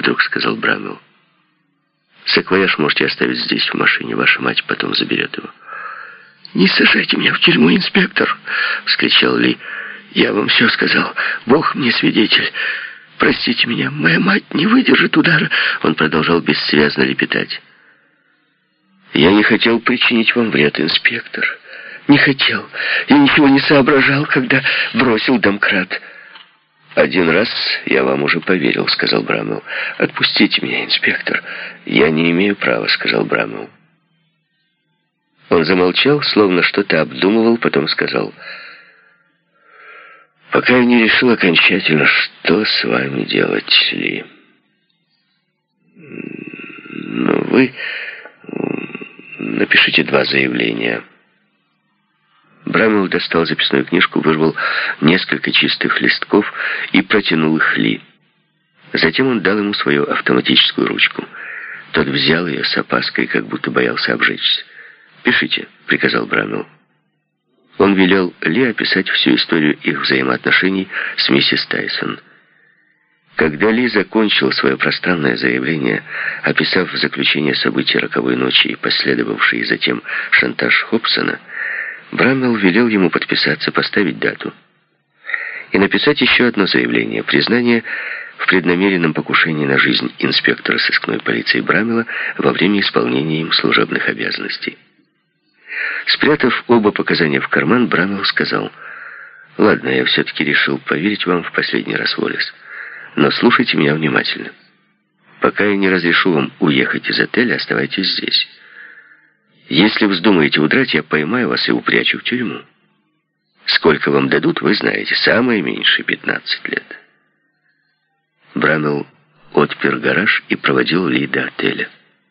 вдруг сказал Брамвелл. «Саквояж можете оставить здесь, в машине. Ваша мать потом заберет его». «Не сажайте меня в тюрьму, инспектор!» — вскричал Ли. «Я вам все сказал. Бог мне свидетель. Простите меня, моя мать не выдержит удара». Он продолжал бессвязно лепетать. «Я не хотел причинить вам вред, инспектор. Не хотел. Я ничего не соображал, когда бросил домкрат». «Один раз я вам уже поверил», — сказал Брамвелл. «Отпустите меня, инспектор». «Я не имею права», — сказал Брамвелл. Он замолчал, словно что-то обдумывал, потом сказал: «Пока я не решил окончательно, что с вами делать, Ли. Ну, вы напишите 2 заявления». Брамвелл достал записную книжку, вырвал несколько чистых листков и протянул их Ли. Затем он дал ему свою автоматическую ручку. Тот взял ее с опаской, как будто боялся обжечься. «Пишите», — приказал Брамвелл. Он велел Ли описать всю историю их взаимоотношений с миссис Тайсон. Когда Ли закончил свое пространное заявление, описав в заключение событий роковой ночи и последовавший затем шантаж Хобсона, Брамвелл велел ему подписаться, поставить дату и написать еще одно заявление, признание в преднамеренном покушении на жизнь инспектора сыскной полиции Брамвелла во время исполнения им служебных обязанностей. Спрятав оба показания в карман, Брамвелл сказал: «Ладно, я все-таки решил поверить вам в последний раз, Уоллес, но слушайте меня внимательно. Пока я не разрешу вам уехать из отеля, оставайтесь здесь. Если вздумаете удрать, я поймаю вас и упрячу в тюрьму. Сколько вам дадут, вы знаете, самое меньшее 15 лет». Брамвелл отпер гараж и проводил Ли до отеля.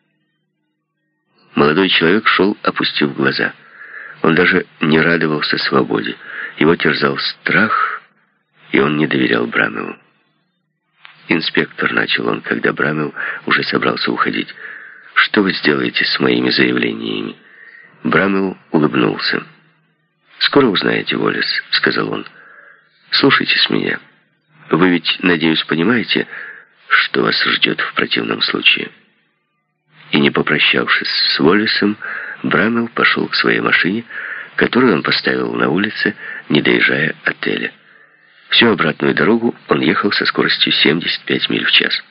Молодой человек шел, опустив глаза. Он даже не радовался свободе. Его терзал страх, и он не доверял Брамвеллу. «Инспектор», — начал он, когда Брамвелл уже собрался уходить, — «что вы сделаете с моими заявлениями?» Брамвелл улыбнулся. «Скоро узнаете, Уоллес», — сказал он. «Слушайтесь меня. Вы ведь, надеюсь, понимаете, что вас ждет в противном случае». И не попрощавшись с Уоллесом, Брамвелл пошел к своей машине, которую он поставил на улице, не доезжая отеля. Всю обратную дорогу он ехал со скоростью 75 миль в час.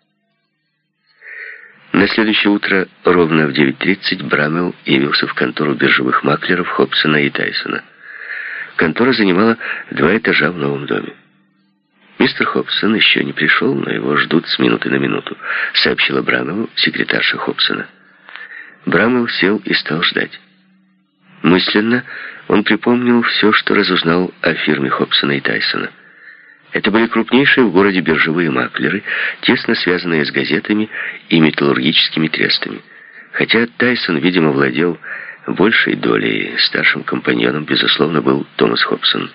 На следующее утро ровно в 9:30 Брамвелл явился в контору биржевых маклеров Хобсона и Тайсона. Контора занимала 2 этажа в новом доме. «Мистер Хобсон еще не пришел, но его ждут с минуты на минуту», — сообщила Брамвеллу секретарша Хобсона. Брамвелл сел и стал ждать. Мысленно он припомнил все, что разузнал о фирме Хобсона и Тайсона. Это были крупнейшие в городе биржевые маклеры, тесно связанные с газетами и металлургическими трестами. Хотя Тайсон, видимо, владел большей долей, старшим компаньоном, безусловно, был Томас Хобсон.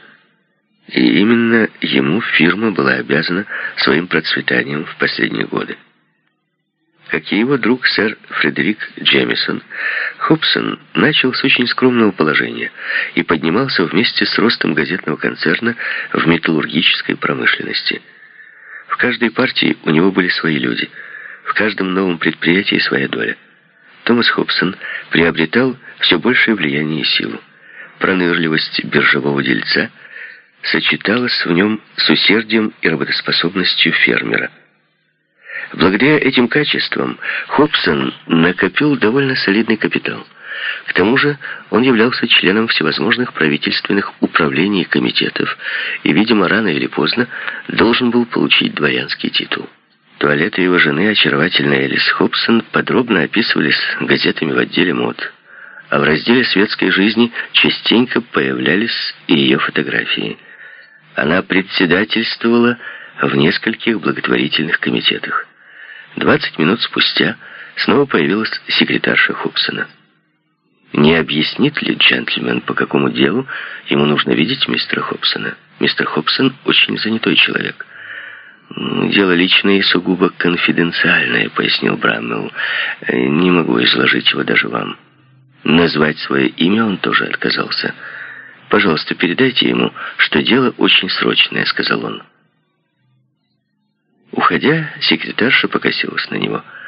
И именно ему фирма была обязана своим процветанием в последние годы. Как и его друг сэр Фредерик Джемисон, Хобсон начал с очень скромного положения и поднимался вместе с ростом газетного концерна в металлургической промышленности. В каждой партии у него были свои люди, в каждом новом предприятии своя доля. Томас Хобсон приобретал все большее влияние и силу. Пронырливость биржевого дельца сочеталась в нем с усердием и работоспособностью фермера. Благодаря этим качествам Хобсон накопил довольно солидный капитал. К тому же он являлся членом всевозможных правительственных управлений и комитетов и, видимо, рано или поздно должен был получить дворянский титул. Туалеты его жены, очаровательная Элис Хобсон, подробно описывались газетами в отделе мод, а в разделе светской жизни частенько появлялись и ее фотографии. Она председательствовала в нескольких благотворительных комитетах. 20 минут спустя снова появилась секретарша Хобсона. Не объяснит ли джентльмен, по какому делу ему нужно видеть мистера Хобсона? Мистер Хобсон очень занятой человек. «Дело личное и сугубо конфиденциальное», — пояснил Брамвелл. «Не могу изложить его даже вам». Назвать свое имя он тоже отказался. «Пожалуйста, передайте ему, что дело очень срочное», — сказал он. Уходя, секретарша покосилась на него.